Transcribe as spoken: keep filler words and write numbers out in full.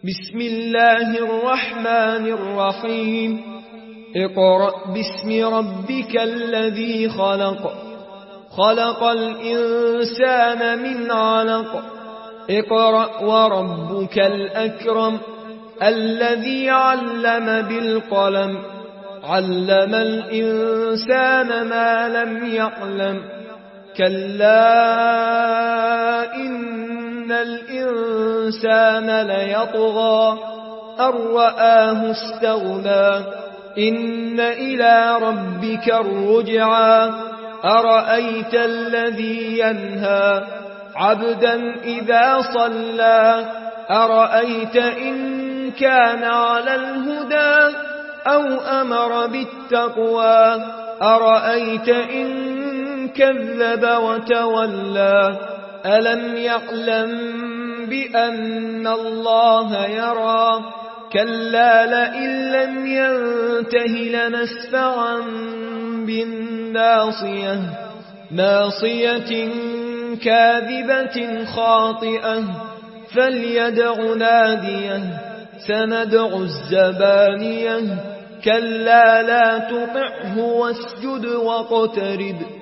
بسم الله الرحمن الرحيم اقرأ باسم ربك الذي خلق خلق الإنسان من علق اقرأ وربك الأكرم الذي علم بالقلم علم الإنسان ما لم يعلم كلا إن الإنسان ليطغى أن رآه استغنى إن إلى ربك الرجعى أرأيت الذي ينهى عبدا إذا صلى أرأيت إن كان على الهدى أو أمر بالتقوى أرأيت إن كذب وتولى ألم يعلم بأن الله يرى كلا لئن لم ينته لنسفعا بالناصية ناصية كاذبة خاطئة فليدع ناديه سندع الزبانية كلا لا تطعه واسجد واقترب